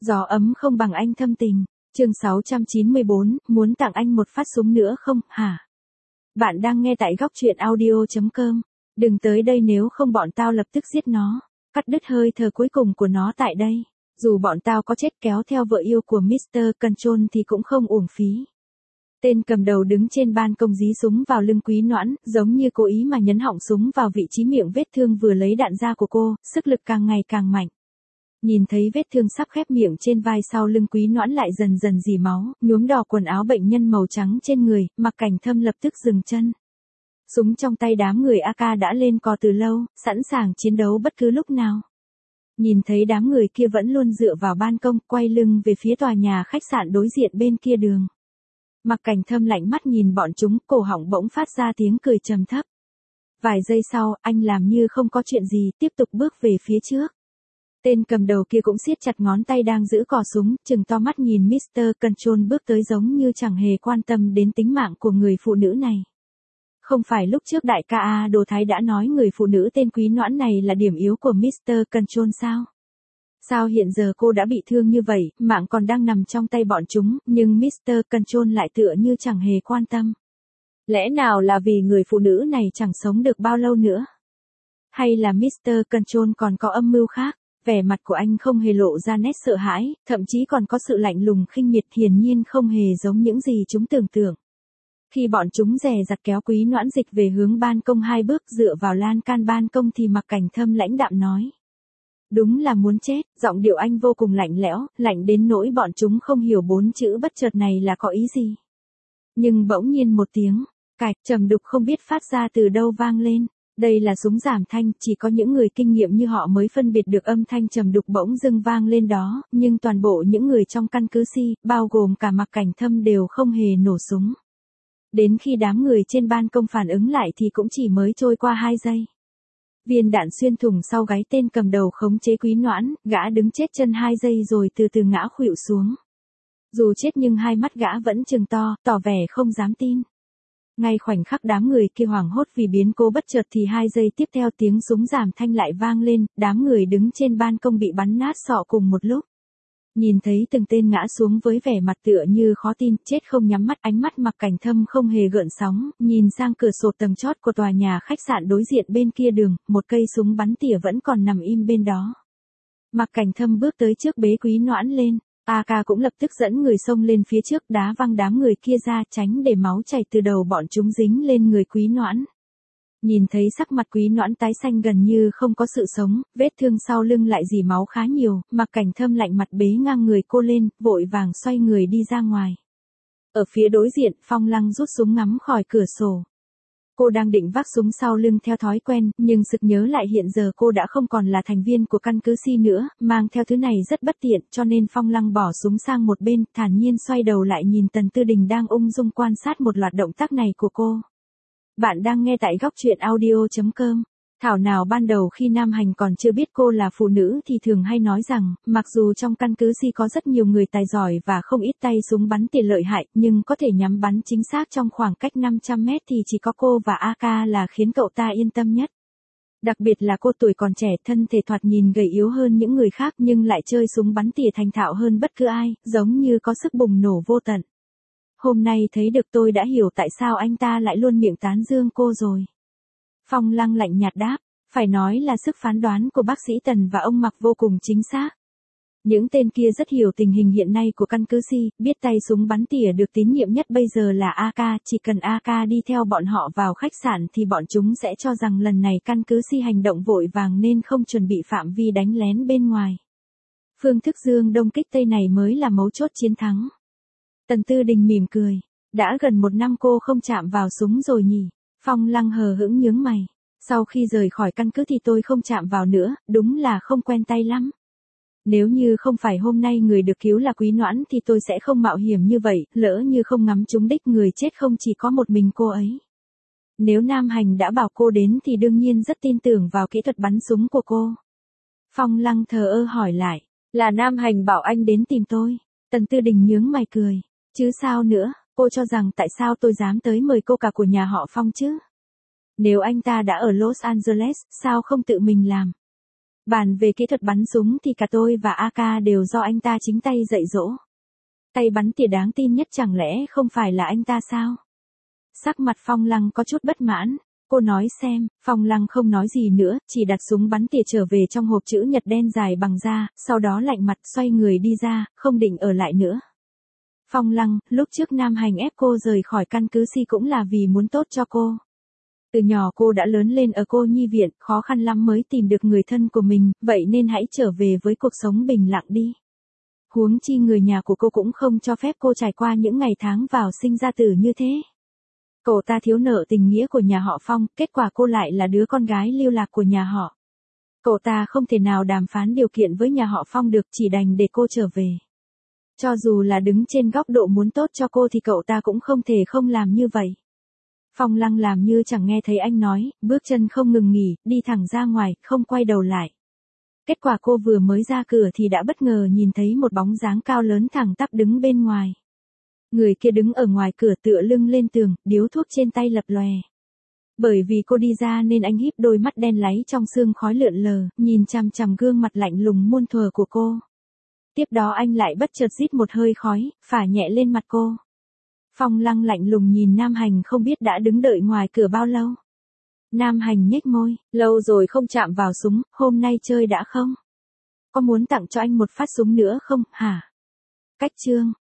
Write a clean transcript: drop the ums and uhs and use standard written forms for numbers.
Gió ấm không bằng anh thâm tình. Chương 694, muốn tặng anh một phát súng nữa không, hả? Bạn đang nghe tại góc truyện audio.com. Đừng tới đây nếu không bọn tao lập tức giết nó. Cắt đứt hơi thở cuối cùng của nó tại đây. Dù bọn tao có chết kéo theo vợ yêu của Mr. Control thì cũng không uổng phí. Tên cầm đầu đứng trên ban công dí súng vào lưng Quý Noãn, giống như cố ý mà nhấn họng súng vào vị trí miệng vết thương vừa lấy đạn ra của cô, sức lực càng ngày càng mạnh. Nhìn thấy vết thương sắp khép miệng trên vai sau lưng Quý Noãn lại dần dần rỉ máu, nhuốm đỏ quần áo bệnh nhân màu trắng trên người, Mạc Cảnh Thâm lập tức dừng chân. Súng trong tay đám người AK đã lên cò từ lâu, sẵn sàng chiến đấu bất cứ lúc nào. Nhìn thấy đám người kia vẫn luôn dựa vào ban công, quay lưng về phía tòa nhà khách sạn đối diện bên kia đường. Mạc Cảnh Thâm lạnh mắt nhìn bọn chúng, cổ họng bỗng phát ra tiếng cười trầm thấp. Vài giây sau, anh làm như không có chuyện gì, tiếp tục bước về phía trước. Tên cầm đầu kia cũng siết chặt ngón tay đang giữ cò súng, trừng to mắt nhìn Mr. Control bước tới giống như chẳng hề quan tâm đến tính mạng của người phụ nữ này. Không phải lúc trước đại ca A Đồ Thái đã nói người phụ nữ tên Quý Noãn này là điểm yếu của Mr. Control sao? Sao hiện giờ cô đã bị thương như vậy, mạng còn đang nằm trong tay bọn chúng, nhưng Mr. Control lại tựa như chẳng hề quan tâm. Lẽ nào là vì người phụ nữ này chẳng sống được bao lâu nữa? Hay là Mr. Control còn có âm mưu khác? Vẻ mặt của anh không hề lộ ra nét sợ hãi, thậm chí còn có sự lạnh lùng khinh miệt, hiển nhiên không hề giống những gì chúng tưởng tượng. Khi bọn chúng dè dặt kéo Quý Noãn dịch về hướng ban công 2 bước dựa vào lan can ban công thì Mạc Cảnh Thâm lãnh đạm nói. Đúng là muốn chết, giọng điệu anh vô cùng lạnh lẽo, lạnh đến nỗi bọn chúng không hiểu 4 chữ bất chợt này là có ý gì. Nhưng bỗng nhiên một tiếng, cạch trầm đục không biết phát ra từ đâu vang lên. Đây là súng giảm thanh, chỉ có những người kinh nghiệm như họ mới phân biệt được âm thanh trầm đục bỗng dưng vang lên đó, nhưng toàn bộ những người trong căn cứ Si, bao gồm cả Mạc Cảnh Thâm đều không hề nổ súng. Đến khi đám người trên ban công phản ứng lại thì cũng chỉ mới trôi qua 2 giây. Viên đạn xuyên thủng sau gáy tên cầm đầu khống chế Quý Noãn, gã đứng chết chân 2 giây rồi từ từ ngã khuỵu xuống. Dù chết nhưng hai mắt gã vẫn trừng to, tỏ vẻ không dám tin. Ngay khoảnh khắc đám người kia hoảng hốt vì biến cố bất chợt thì 2 giây tiếp theo tiếng súng giảm thanh lại vang lên, đám người đứng trên ban công bị bắn nát sọ cùng một lúc. Nhìn thấy từng tên ngã xuống với vẻ mặt tựa như khó tin, chết không nhắm mắt, ánh mắt Mạc Cảnh Thâm không hề gợn sóng, nhìn sang cửa sổ tầng chót của tòa nhà khách sạn đối diện bên kia đường, một cây súng bắn tỉa vẫn còn nằm im bên đó. Mạc Cảnh Thâm bước tới trước bế Quý Noãn lên, AK cũng lập tức dẫn người xông lên phía trước đá văng đám người kia ra tránh để máu chảy từ đầu bọn chúng dính lên người Quý Noãn. Nhìn thấy sắc mặt Quý Noãn tái xanh gần như không có sự sống, vết thương sau lưng lại rỉ máu khá nhiều, Mạc Cảnh Thâm lạnh mặt bế ngang người cô lên, vội vàng xoay người đi ra ngoài. Ở phía đối diện, Phong Lăng rút súng ngắm khỏi cửa sổ. Cô đang định vác súng sau lưng theo thói quen, nhưng sực nhớ lại hiện giờ cô đã không còn là thành viên của căn cứ Si nữa, mang theo thứ này rất bất tiện, cho nên Phong Lăng bỏ súng sang một bên, thản nhiên xoay đầu lại nhìn Tần Tư Đình đang ung dung quan sát một loạt động tác này của cô. Bạn đang nghe tại góc truyện audio.com. Thảo nào ban đầu khi Nam Hành còn chưa biết cô là phụ nữ thì thường hay nói rằng, mặc dù trong căn cứ Si có rất nhiều người tài giỏi và không ít tay súng bắn tỉa lợi hại, nhưng có thể nhắm bắn chính xác trong khoảng cách 500 mét thì chỉ có cô và AK là khiến cậu ta yên tâm nhất. Đặc biệt là cô tuổi còn trẻ, thân thể thoạt nhìn gầy yếu hơn những người khác nhưng lại chơi súng bắn tỉa thành thạo hơn bất cứ ai, giống như có sức bùng nổ vô tận. Hôm nay thấy được tôi đã hiểu tại sao anh ta lại luôn miệng tán dương cô rồi. Phong Lăng lạnh nhạt đáp, phải nói là sức phán đoán của bác sĩ Tần và ông Mạc vô cùng chính xác. Những tên kia rất hiểu tình hình hiện nay của căn cứ Si, biết tay súng bắn tỉa được tín nhiệm nhất bây giờ là AK, chỉ cần AK đi theo bọn họ vào khách sạn thì bọn chúng sẽ cho rằng lần này căn cứ Si hành động vội vàng nên không chuẩn bị phạm vi đánh lén bên ngoài. Phương thức dương đông kích tây này mới là mấu chốt chiến thắng. Tần Tư Đình mỉm cười, đã gần 1 năm cô không chạm vào súng rồi nhỉ? Phong Lăng hờ hững nhướng mày, sau khi rời khỏi căn cứ thì tôi không chạm vào nữa, đúng là không quen tay lắm. Nếu như không phải hôm nay người được cứu là Quý Noãn thì tôi sẽ không mạo hiểm như vậy, lỡ như không ngắm trúng đích người chết không chỉ có một mình cô ấy. Nếu Nam Hành đã bảo cô đến thì đương nhiên rất tin tưởng vào kỹ thuật bắn súng của cô. Phong Lăng thờ ơ hỏi lại, là Nam Hành bảo anh đến tìm tôi? Tần Tư Đình nhướng mày cười, chứ sao nữa, cô cho rằng tại sao tôi dám tới mời cô cả của nhà họ Phong chứ? Nếu anh ta đã ở Los Angeles, sao không tự mình làm? Bàn về kỹ thuật bắn súng thì cả tôi và AK đều do anh ta chính tay dạy dỗ. Tay bắn tỉa đáng tin nhất chẳng lẽ không phải là anh ta sao? Sắc mặt Phong Lăng có chút bất mãn. Cô nói xem, Phong Lăng không nói gì nữa, chỉ đặt súng bắn tỉa trở về trong hộp chữ nhật đen dài bằng da, sau đó lạnh mặt xoay người đi ra, không định ở lại nữa. Phong Lăng, lúc trước Nam Hành ép cô rời khỏi căn cứ Si cũng là vì muốn tốt cho cô. Từ nhỏ cô đã lớn lên ở cô nhi viện, khó khăn lắm mới tìm được người thân của mình, vậy nên hãy trở về với cuộc sống bình lặng đi. Huống chi người nhà của cô cũng không cho phép cô trải qua những ngày tháng vào sinh ra tử như thế. Cậu ta thiếu nợ tình nghĩa của nhà họ Phong, kết quả cô lại là đứa con gái lưu lạc của nhà họ. Cậu ta không thể nào đàm phán điều kiện với nhà họ Phong được, chỉ đành để cô trở về. Cho dù là đứng trên góc độ muốn tốt cho cô thì cậu ta cũng không thể không làm như vậy. Phong Lăng làm như chẳng nghe thấy anh nói, bước chân không ngừng nghỉ, đi thẳng ra ngoài, không quay đầu lại. Kết quả cô vừa mới ra cửa thì đã bất ngờ nhìn thấy một bóng dáng cao lớn thẳng tắp đứng bên ngoài. Người kia đứng ở ngoài cửa tựa lưng lên tường, điếu thuốc trên tay lập lòe. Bởi vì cô đi ra nên anh híp đôi mắt đen láy trong sương khói lượn lờ, nhìn chằm chằm gương mặt lạnh lùng muôn thuở của cô. Tiếp đó anh lại bất chợt rít một hơi khói, phả nhẹ lên mặt cô. Phong Lăng lạnh lùng nhìn Nam Hành không biết đã đứng đợi ngoài cửa bao lâu. Nam Hành nhếch môi, lâu rồi không chạm vào súng, hôm nay chơi đã không? Có muốn tặng cho anh một phát súng nữa không, hả? Cách chương.